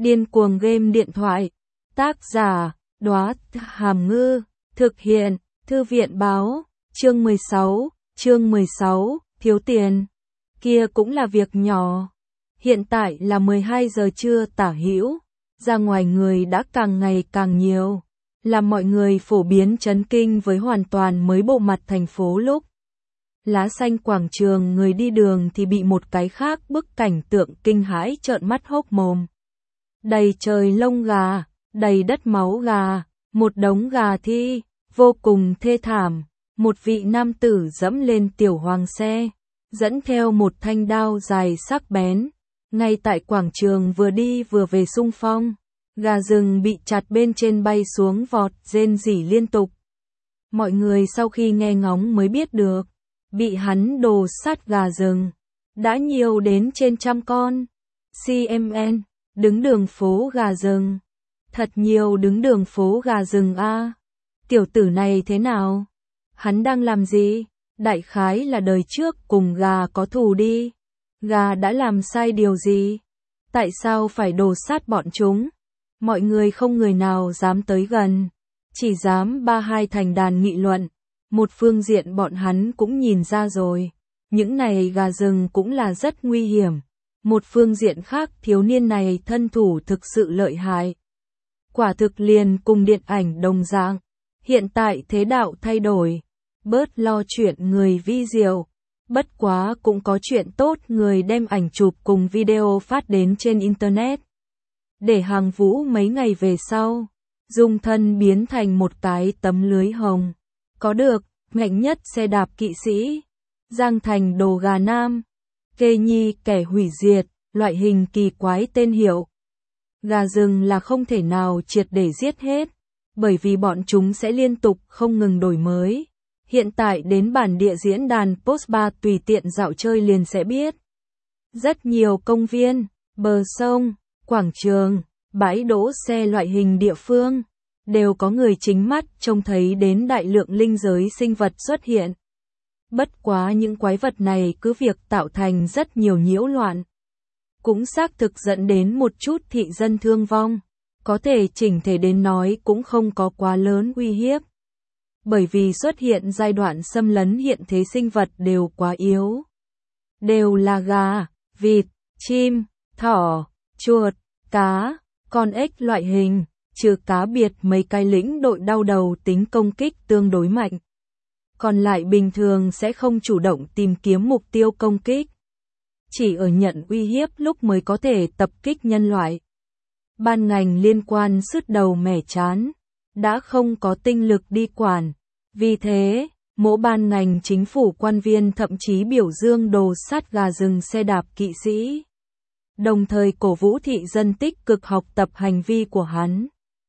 Điên cuồng game điện thoại. Tác giả, Đóa Hàm Ngư. Thực hiện, Thư viện báo. Chương 16, thiếu tiền. Kia cũng là việc nhỏ. Hiện tại là 12 giờ trưa tả hữu. Ra ngoài người đã càng ngày càng nhiều. Làm mọi người phổ biến chấn kinh với hoàn toàn mới bộ mặt thành phố lúc. Lá xanh quảng trường người đi đường thì bị một cái khác bức cảnh tượng kinh hãi trợn mắt hốc mồm. Đầy trời lông gà, đầy đất máu gà, một đống gà thi, vô cùng thê thảm. Một vị nam tử dẫm lên tiểu hoàng xe, dẫn theo một thanh đao dài sắc bén. Ngay tại quảng trường vừa đi vừa về xung phong, gà rừng bị chặt bên trên bay xuống vọt rên rỉ liên tục. Mọi người sau khi nghe ngóng mới biết được, bị hắn đồ sát gà rừng đã nhiều đến trên 100 con. CMN, đứng đường phố gà rừng. Thật nhiều đứng đường phố gà rừng a. Tiểu tử này thế nào? Hắn đang làm gì? Đại khái là đời trước cùng gà có thù đi. Gà đã làm sai điều gì? Tại sao phải đồ sát bọn chúng? Mọi người không người nào dám tới gần, chỉ dám ba hai thành đàn nghị luận. Một phương diện bọn hắn cũng nhìn ra rồi, những này gà rừng cũng là rất nguy hiểm. Một phương diện khác thiếu niên này thân thủ thực sự lợi hại. Quả thực liền cùng điện ảnh đồng dạng. Hiện tại thế đạo thay đổi, bớt lo chuyện người vi diệu. Bất quá cũng có chuyện tốt, người đem ảnh chụp cùng video phát đến trên Internet. Để Hàng Vũ mấy ngày về sau, dùng thân biến thành một cái tấm lưới hồng. Có được, ngạnh nhất xe đạp kỵ sĩ, Giang Thành đồ gà nam, Kê Nhi kẻ hủy diệt, loại hình kỳ quái tên hiệu. Gà rừng là không thể nào triệt để giết hết, bởi vì bọn chúng sẽ liên tục không ngừng đổi mới. Hiện tại đến bản địa diễn đàn Post3 tùy tiện dạo chơi liền sẽ biết. Rất nhiều công viên, bờ sông, quảng trường, bãi đỗ xe loại hình địa phương, đều có người chính mắt trông thấy đến đại lượng linh giới sinh vật xuất hiện. Bất quá những quái vật này cứ việc tạo thành rất nhiều nhiễu loạn, cũng xác thực dẫn đến một chút thị dân thương vong. Có thể chỉnh thể đến nói cũng không có quá lớn uy hiếp. Bởi vì xuất hiện giai đoạn xâm lấn hiện thế sinh vật đều quá yếu. Đều là gà, vịt, chim, thỏ, chuột, cá, con ếch loại hình, trừ cá biệt mấy cái lĩnh đội đau đầu tính công kích tương đối mạnh. Còn lại bình thường sẽ không chủ động tìm kiếm mục tiêu công kích. Chỉ ở nhận uy hiếp lúc mới có thể tập kích nhân loại. Ban ngành liên quan sứt đầu mẻ chán, đã không có tinh lực đi quản. Vì thế, mỗi ban ngành chính phủ quan viên thậm chí biểu dương đồ sát gà rừng xe đạp kỵ sĩ. Đồng thời cổ vũ thị dân tích cực học tập hành vi của hắn.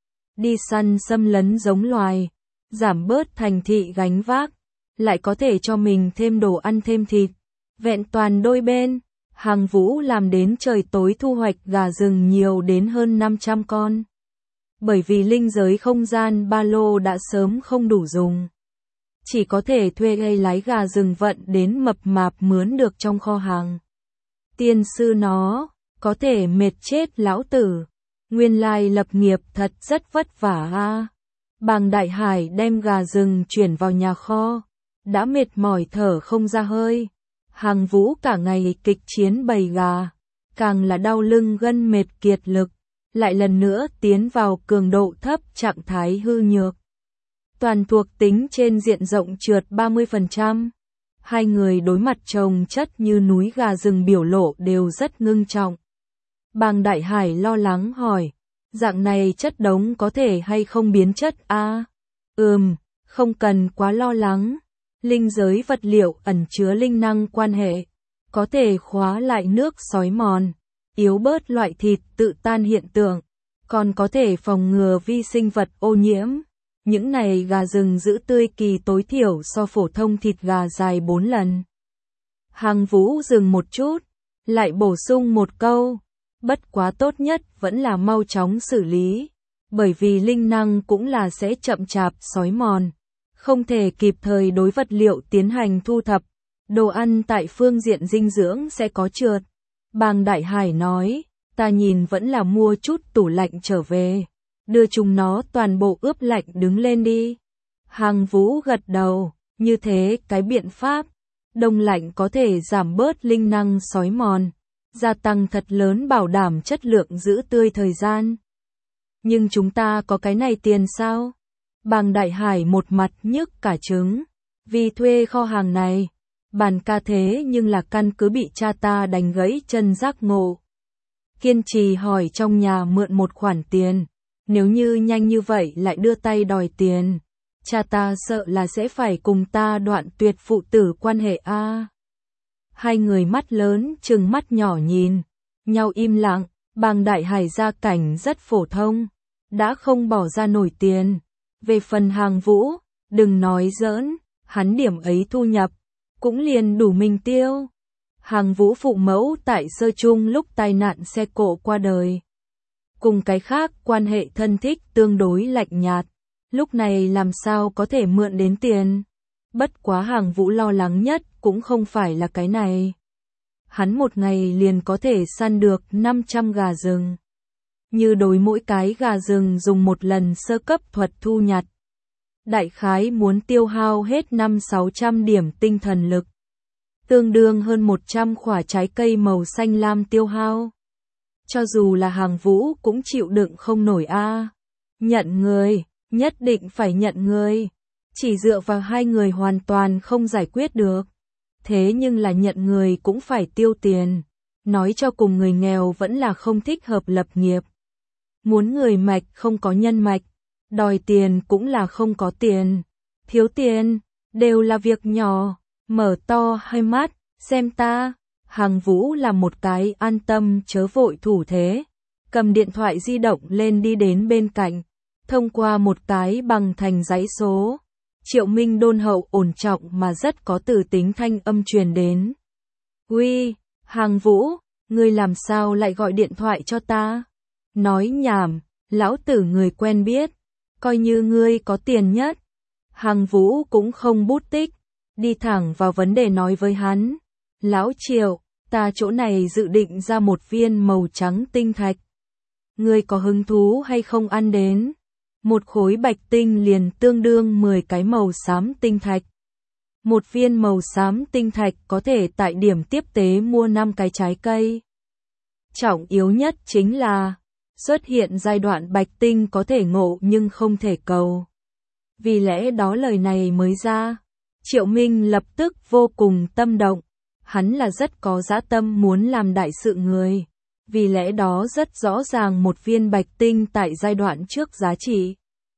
Đi săn xâm lấn giống loài, giảm bớt thành thị gánh vác, lại có thể cho mình thêm đồ ăn thêm thịt. Vẹn toàn đôi bên, Hàng Vũ làm đến trời tối thu hoạch gà rừng nhiều đến hơn 500 con. Bởi vì linh giới không gian ba lô đã sớm không đủ dùng. Chỉ có thể thuê gây lái gà rừng vận đến mập mạp mướn được trong kho hàng. Tiên sư nó, có thể mệt chết lão tử. Nguyên lai lập nghiệp thật rất vất vả a. Bàng Đại Hải đem gà rừng chuyển vào nhà kho, đã mệt mỏi thở không ra hơi. Hàng Vũ cả ngày kịch chiến bầy gà, càng là đau lưng gân mệt kiệt lực, lại lần nữa tiến vào cường độ thấp trạng thái hư nhược. Toàn thuộc tính trên diện rộng trượt 30%. Hai người đối mặt chồng chất như núi gà rừng biểu lộ đều rất ngưng trọng. Bàng Đại Hải lo lắng hỏi, dạng này chất đống có thể hay không biến chất a? Không cần quá lo lắng. Linh giới vật liệu ẩn chứa linh năng quan hệ, có thể khóa lại nước xói mòn, yếu bớt loại thịt tự tan hiện tượng, còn có thể phòng ngừa vi sinh vật ô nhiễm. Những này gà rừng giữ tươi kỳ tối thiểu so phổ thông thịt gà dài 4 lần. Hàng Vũ dừng một chút, lại bổ sung một câu, bất quá tốt nhất vẫn là mau chóng xử lý, bởi vì linh năng cũng là sẽ chậm chạp xói mòn. Không thể kịp thời đối vật liệu tiến hành thu thập, đồ ăn tại phương diện dinh dưỡng sẽ có trượt. Bàng Đại Hải nói, Ta nhìn vẫn là mua chút tủ lạnh trở về, đưa chúng nó toàn bộ ướp lạnh đứng lên đi. Hàng Vũ gật đầu, như thế cái biện pháp đông lạnh có thể giảm bớt linh năng xói mòn, gia tăng thật lớn bảo đảm chất lượng giữ tươi thời gian. Nhưng chúng ta có cái này tiền sao? Bàng Đại Hải một mặt nhức cả trứng, vì thuê kho hàng này, bàn ca thế nhưng là căn cứ bị cha ta đánh gãy chân giác ngộ. Kiên trì hỏi trong nhà mượn một khoản tiền, nếu như nhanh như vậy lại đưa tay đòi tiền, cha ta sợ là sẽ phải cùng ta đoạn tuyệt phụ tử quan hệ a. Hai người mắt lớn trừng mắt nhỏ nhìn nhau im lặng. Bàng Đại Hải gia cảnh rất phổ thông, đã không bỏ ra nổi tiền. Về phần Hàng Vũ, đừng nói giỡn, hắn điểm ấy thu nhập cũng liền đủ mình tiêu. Hàng Vũ phụ mẫu tại sơ chung lúc tai nạn xe cộ qua đời, cùng cái khác quan hệ thân thích tương đối lạnh nhạt, lúc này làm sao có thể mượn đến tiền. Bất quá Hàng Vũ lo lắng nhất cũng không phải là cái này. Hắn một ngày liền có thể săn được 500 gà rừng. Như đối mỗi cái gà rừng dùng một lần sơ cấp thuật thu nhặt, đại khái muốn tiêu hao hết 500-600 điểm tinh thần lực, tương đương hơn 100 quả trái cây màu xanh lam tiêu hao. Cho dù là Hàng Vũ cũng chịu đựng không nổi a. Nhận người, nhất định phải nhận người. Chỉ dựa vào hai người hoàn toàn không giải quyết được. Thế nhưng là nhận người cũng phải tiêu tiền. Nói cho cùng người nghèo vẫn là không thích hợp lập nghiệp. Muốn người mạch không có nhân mạch, đòi tiền cũng là không có tiền. Thiếu tiền, đều là việc nhỏ. Mở to hai mắt, xem ta. Hàng Vũ là một cái an tâm chớ vội thủ thế. Cầm điện thoại di động lên đi đến bên cạnh. Thông qua một cái bằng thành dãy số. Triệu Minh đôn hậu ổn trọng mà rất có từ tính thanh âm truyền đến. Uy, Hàng Vũ, ngươi làm sao lại gọi điện thoại cho ta? Nói nhảm, lão tử người quen biết, coi như ngươi có tiền nhất. Hàng Vũ cũng không bút tích, đi thẳng vào vấn đề nói với hắn. Lão Triệu, ta chỗ này dự định ra một viên màu trắng tinh thạch. Ngươi có hứng thú hay không ăn đến? Một khối bạch tinh liền tương đương 10 cái màu xám tinh thạch. Một viên màu xám tinh thạch có thể tại điểm tiếp tế mua 5 cái trái cây. Trọng yếu nhất chính là xuất hiện giai đoạn bạch tinh có thể ngộ nhưng không thể cầu. Vì lẽ đó lời này mới ra, Triệu Minh lập tức vô cùng tâm động. Hắn là rất có dã tâm muốn làm đại sự người. Vì lẽ đó rất rõ ràng một viên bạch tinh tại giai đoạn trước giá trị.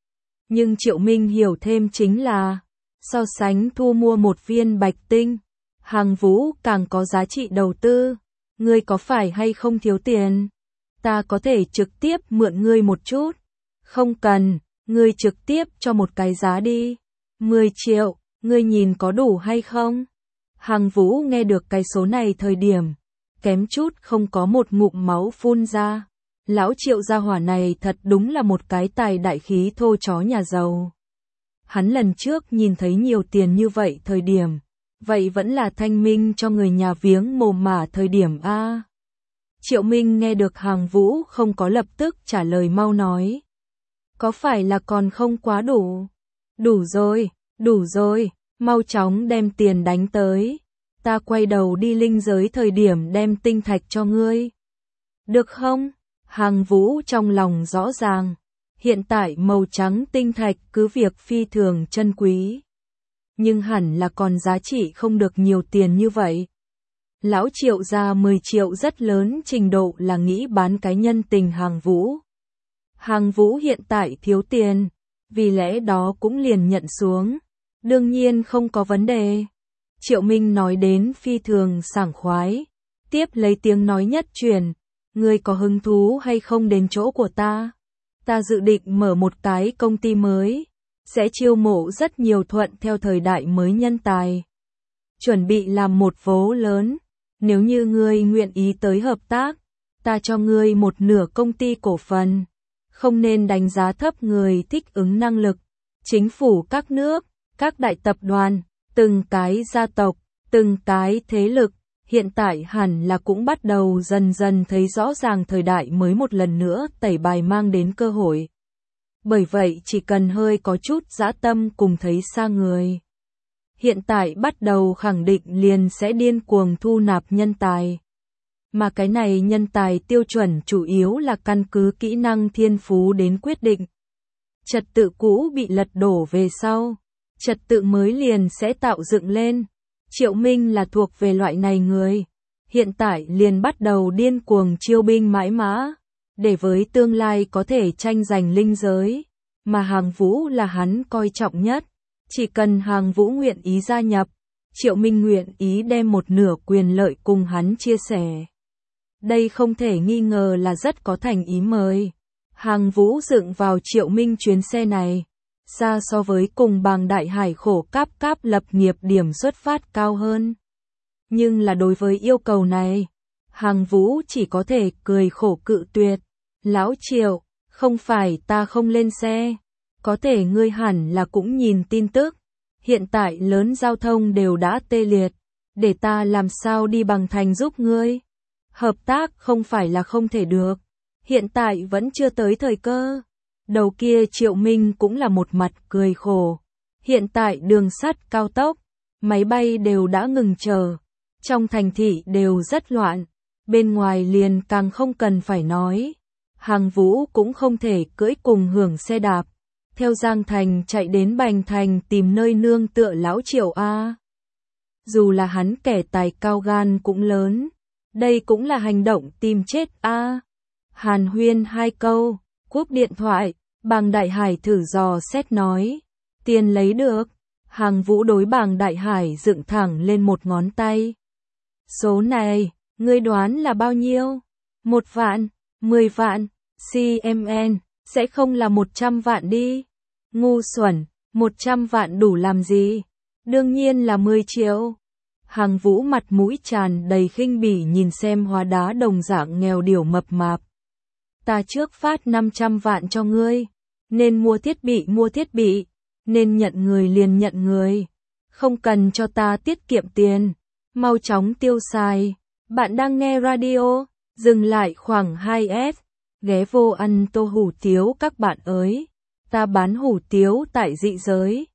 Nhưng Triệu Minh hiểu thêm chính là, so sánh thu mua một viên bạch tinh, Hàng Vũ càng có giá trị đầu tư. Ngươi có phải hay không thiếu tiền? Ta có thể trực tiếp mượn ngươi một chút. Không cần, ngươi trực tiếp cho một cái giá đi. 10 triệu, ngươi nhìn có đủ hay không? Hàng Vũ nghe được cái số này thời điểm, kém chút không có một ngụm máu phun ra. Lão Triệu gia hỏa này thật đúng là một cái tài đại khí thô chó nhà giàu. Hắn lần trước nhìn thấy nhiều tiền như vậy thời điểm, vậy vẫn là thanh minh cho người nhà viếng mồ mả thời điểm a. Triệu Minh nghe được Hàng Vũ không có lập tức trả lời mau nói. Có phải là còn không quá đủ? Đủ rồi, mau chóng đem tiền đánh tới. Ta quay đầu đi linh giới thời điểm đem tinh thạch cho ngươi. Được không? Hàng Vũ trong lòng rõ ràng. Hiện tại màu trắng tinh thạch cứ việc phi thường chân quý. Nhưng hẳn là còn giá trị không được nhiều tiền như vậy. Lão Triệu ra 10 triệu rất lớn trình độ là nghĩ bán cái nhân tình Hàng Vũ. Hàng Vũ hiện tại thiếu tiền, vì lẽ đó cũng liền nhận xuống. Đương nhiên không có vấn đề. Triệu Minh nói đến phi thường sảng khoái. Tiếp lấy tiếng nói nhất truyền. Ngươi có hứng thú hay không đến chỗ của ta? Ta dự định mở một cái công ty mới. Sẽ chiêu mộ rất nhiều thuận theo thời đại mới nhân tài. Chuẩn bị làm một vố lớn. Nếu như ngươi nguyện ý tới hợp tác, ta cho ngươi một nửa công ty cổ phần. Không nên đánh giá thấp người thích ứng năng lực. Chính phủ các nước, các đại tập đoàn, từng cái gia tộc, từng cái thế lực, hiện tại hẳn là cũng bắt đầu dần dần thấy rõ ràng thời đại mới một lần nữa tẩy bài mang đến cơ hội. Bởi vậy chỉ cần hơi có chút dã tâm cùng thấy xa người. Hiện tại bắt đầu khẳng định liền sẽ điên cuồng thu nạp nhân tài. Mà cái này nhân tài tiêu chuẩn chủ yếu là căn cứ kỹ năng thiên phú đến quyết định. Trật tự cũ bị lật đổ về sau, trật tự mới liền sẽ tạo dựng lên. Triệu Minh là thuộc về loại này người. Hiện tại liền bắt đầu điên cuồng chiêu binh mãi mã, để với tương lai có thể tranh giành linh giới. Mà Hàng Vũ là hắn coi trọng nhất. Chỉ cần Hàng Vũ nguyện ý gia nhập, Triệu Minh nguyện ý đem một nửa quyền lợi cùng hắn chia sẻ. Đây không thể nghi ngờ là rất có thành ý mời. Hàng Vũ dựng vào Triệu Minh chuyến xe này, xa so với cùng Bàng Đại Hải khổ cáp lập nghiệp điểm xuất phát cao hơn. Nhưng là đối với yêu cầu này, Hàng Vũ chỉ có thể cười khổ cự tuyệt. Lão Triệu, không phải ta không lên xe. Có thể ngươi hẳn là cũng nhìn tin tức. Hiện tại lớn giao thông đều đã tê liệt. Để ta làm sao đi bằng thành giúp ngươi. Hợp tác không phải là không thể được. Hiện tại vẫn chưa tới thời cơ. Đầu kia Triệu Minh cũng là một mặt cười khổ. Hiện tại đường sắt cao tốc, máy bay đều đã ngừng chờ. Trong thành thị đều rất loạn. Bên ngoài liền càng không cần phải nói. Hàng Vũ cũng không thể cưỡi cùng hưởng xe đạp. Theo Giang Thành chạy đến Bành Thành tìm nơi nương tựa lão Triệu A. Dù là hắn kẻ tài cao gan cũng lớn. Đây cũng là hành động tìm chết A. Hàn huyên hai câu, cúp điện thoại, Bàng Đại Hải thử dò xét nói. Tiền lấy được. Hàng Vũ đối Bàng Đại Hải dựng thẳng lên một ngón tay. Số này, ngươi đoán là bao nhiêu? 1 vạn, 10 vạn, CMN, sẽ không là 100 vạn đi. Ngu xuẩn, 100 vạn đủ làm gì? Đương nhiên là 10 triệu. Hàng Vũ mặt mũi tràn đầy khinh bỉ nhìn xem hóa đá đồng dạng nghèo điểu mập mạp. Ta trước phát 500 vạn cho ngươi. Nên mua thiết bị. Nên nhận người liền nhận người. Không cần cho ta tiết kiệm tiền. Mau chóng tiêu xài. Bạn đang nghe radio. Dừng lại khoảng 2S. Ghé vô ăn tô hủ tiếu các bạn ơi. Ta bán hủ tiếu tại dị giới.